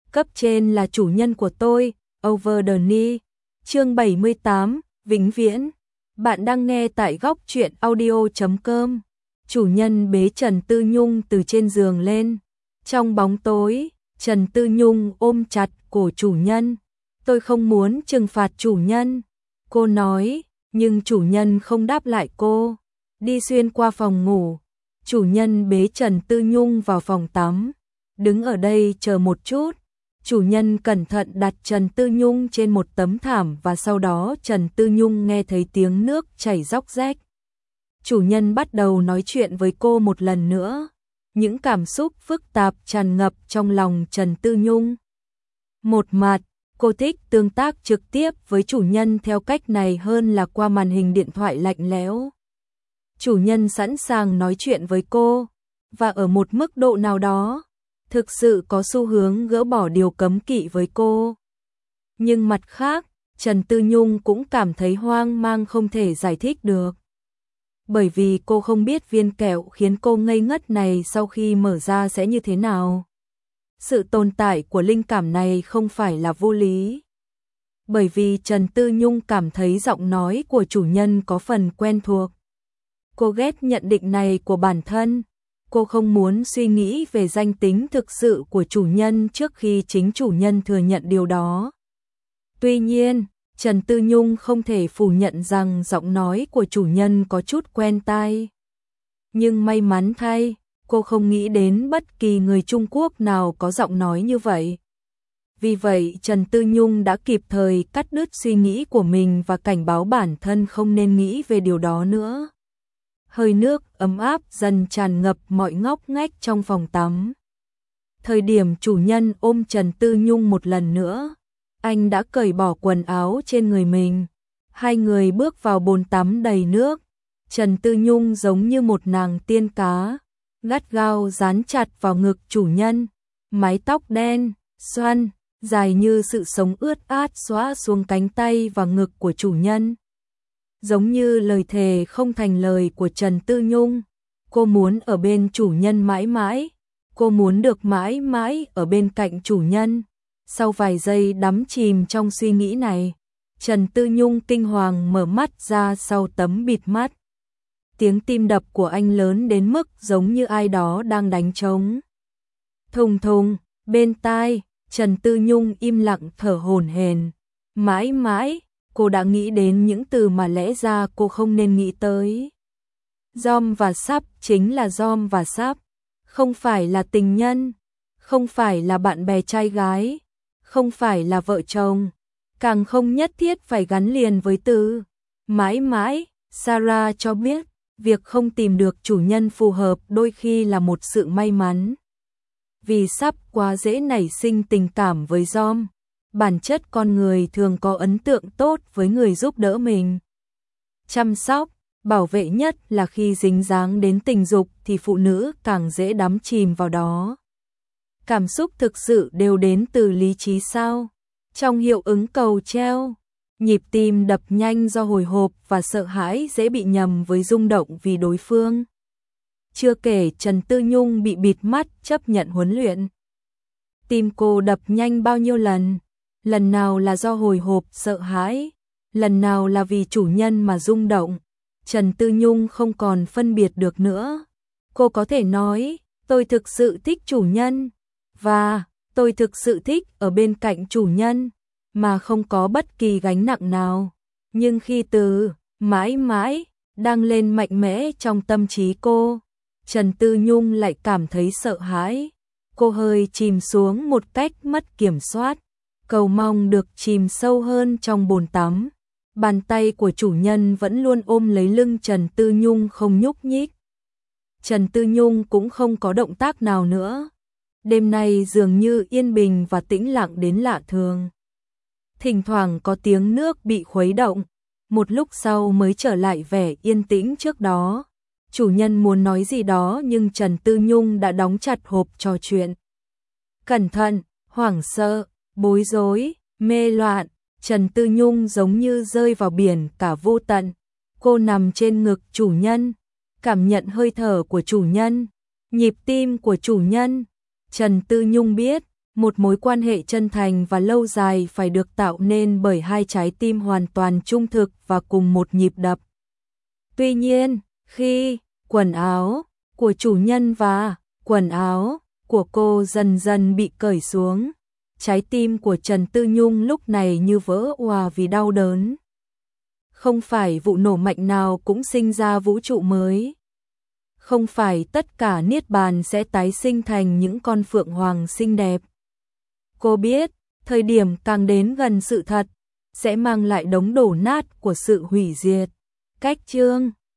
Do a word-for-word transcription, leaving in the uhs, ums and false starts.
Cấp trên là chủ nhân của tôi, Over the Knee. Chương bảy mươi tám, vĩnh viễn. Bạn đang nghe tại góc truyện audio chấm com. Chủ nhân bế Trần Tư Nhung từ trên giường lên. Trong bóng tối, Trần Tư Nhung ôm chặt cổ chủ nhân. Tôi không muốn trừng phạt chủ nhân, cô nói, nhưng chủ nhân không đáp lại cô. Đi xuyên qua phòng ngủ, chủ nhân bế Trần Tư Nhung vào phòng tắm. Đứng ở đây chờ một chút. Chủ nhân cẩn thận đặt Trần Tư Nhung trên một tấm thảm và sau đó Trần Tư Nhung nghe thấy tiếng nước chảy róc rách. Chủ nhân bắt đầu nói chuyện với cô một lần nữa. Những cảm xúc phức tạp tràn ngập trong lòng Trần Tư Nhung. Một mặt, cô thích tương tác trực tiếp với chủ nhân theo cách này hơn là qua màn hình điện thoại lạnh lẽo. Chủ nhân sẵn sàng nói chuyện với cô, và ở một mức độ nào đó, thực sự có xu hướng gỡ bỏ điều cấm kỵ với cô. Nhưng mặt khác, Trần Tư Nhung cũng cảm thấy hoang mang không thể giải thích được. Bởi vì cô không biết viên kẹo khiến cô ngây ngất này sau khi mở ra sẽ như thế nào. Sự tồn tại của linh cảm này không phải là vô lý. Bởi vì Trần Tư Nhung cảm thấy giọng nói của chủ nhân có phần quen thuộc. Cô ghét nhận định này của bản thân. Cô không muốn suy nghĩ về danh tính thực sự của chủ nhân trước khi chính chủ nhân thừa nhận điều đó. Tuy nhiên, Trần Tư Nhung không thể phủ nhận rằng giọng nói của chủ nhân có chút quen tai. Nhưng may mắn thay, cô không nghĩ đến bất kỳ người Trung Quốc nào có giọng nói như vậy. Vì vậy Trần Tư Nhung đã kịp thời cắt đứt suy nghĩ của mình và cảnh báo bản thân không nên nghĩ về điều đó nữa. Hơi nước ấm áp dần tràn ngập mọi ngóc ngách trong phòng tắm. Thời điểm chủ nhân ôm Trần Tư Nhung một lần nữa, anh đã cởi bỏ quần áo trên người mình. Hai người bước vào bồn tắm đầy nước. Trần Tư Nhung giống như một nàng tiên cá, gắt gao dán chặt vào ngực chủ nhân. Mái tóc đen, xoăn, dài như sự sống ướt át xõa xuống cánh tay và ngực của chủ nhân. Giống như lời thề không thành lời của Trần Tư Nhung, cô muốn ở bên chủ nhân mãi mãi, cô muốn được mãi mãi ở bên cạnh chủ nhân. Sau vài giây đắm chìm trong suy nghĩ này, Trần Tư Nhung kinh hoàng mở mắt ra sau tấm bịt mắt. Tiếng tim đập của anh lớn đến mức giống như ai đó đang đánh trống. Thùng thùng, bên tai, Trần Tư Nhung im lặng thở hổn hển. Mãi mãi, cô đã nghĩ đến những từ mà lẽ ra cô không nên nghĩ tới. Dom và Sắp chính là Dom và Sắp, không phải là tình nhân, không phải là bạn bè trai gái, không phải là vợ chồng, càng không nhất thiết phải gắn liền với từ mãi mãi. Sarah cho biết, việc không tìm được chủ nhân phù hợp đôi khi là một sự may mắn. Vì Sắp quá dễ nảy sinh tình cảm với Dom. Bản chất con người thường có ấn tượng tốt với người giúp đỡ mình. Chăm sóc, bảo vệ nhất là khi dính dáng đến tình dục thì phụ nữ càng dễ đắm chìm vào đó. Cảm xúc thực sự đều đến từ lý trí sao? Trong hiệu ứng cầu treo, nhịp tim đập nhanh do hồi hộp và sợ hãi dễ bị nhầm với rung động vì đối phương. Chưa kể Trần Tư Nhung bị bịt mắt chấp nhận huấn luyện. Tim cô đập nhanh bao nhiêu lần? Lần nào là do hồi hộp sợ hãi, lần nào là vì chủ nhân mà rung động. Trần Tư Nhung không còn phân biệt được nữa. Cô có thể nói, tôi thực sự thích chủ nhân, và tôi thực sự thích ở bên cạnh chủ nhân, mà không có bất kỳ gánh nặng nào. Nhưng khi từ mãi mãi đang lên mạnh mẽ trong tâm trí cô, Trần Tư Nhung lại cảm thấy sợ hãi. Cô hơi chìm xuống một cách mất kiểm soát, cầu mong được chìm sâu hơn trong bồn tắm. Bàn tay của chủ nhân vẫn luôn ôm lấy lưng Trần Tư Nhung không nhúc nhích. Trần Tư Nhung cũng không có động tác nào nữa. Đêm nay dường như yên bình và tĩnh lặng đến lạ thường. Thỉnh thoảng có tiếng nước bị khuấy động, một lúc sau mới trở lại vẻ yên tĩnh trước đó. Chủ nhân muốn nói gì đó nhưng Trần Tư Nhung đã đóng chặt hộp trò chuyện. Cẩn thận, hoảng sợ, bối rối, mê loạn, Trần Tư Nhung giống như rơi vào biển cả vô tận. Cô nằm trên ngực chủ nhân, cảm nhận hơi thở của chủ nhân, nhịp tim của chủ nhân. Trần Tư Nhung biết, Một mối quan hệ chân thành và lâu dài phải được tạo nên bởi hai trái tim hoàn toàn trung thực và cùng một nhịp đập. Tuy nhiên, khi quần áo của chủ nhân và quần áo của cô dần dần bị cởi xuống, trái tim của Trần Tư Nhung lúc này như vỡ òa vì đau đớn. Không phải vụ nổ mạnh nào cũng sinh ra vũ trụ mới. Không phải tất cả niết bàn sẽ tái sinh thành những con phượng hoàng xinh đẹp. Cô biết, thời điểm càng đến gần sự thật, sẽ mang lại đống đổ nát của sự hủy diệt. Cách chương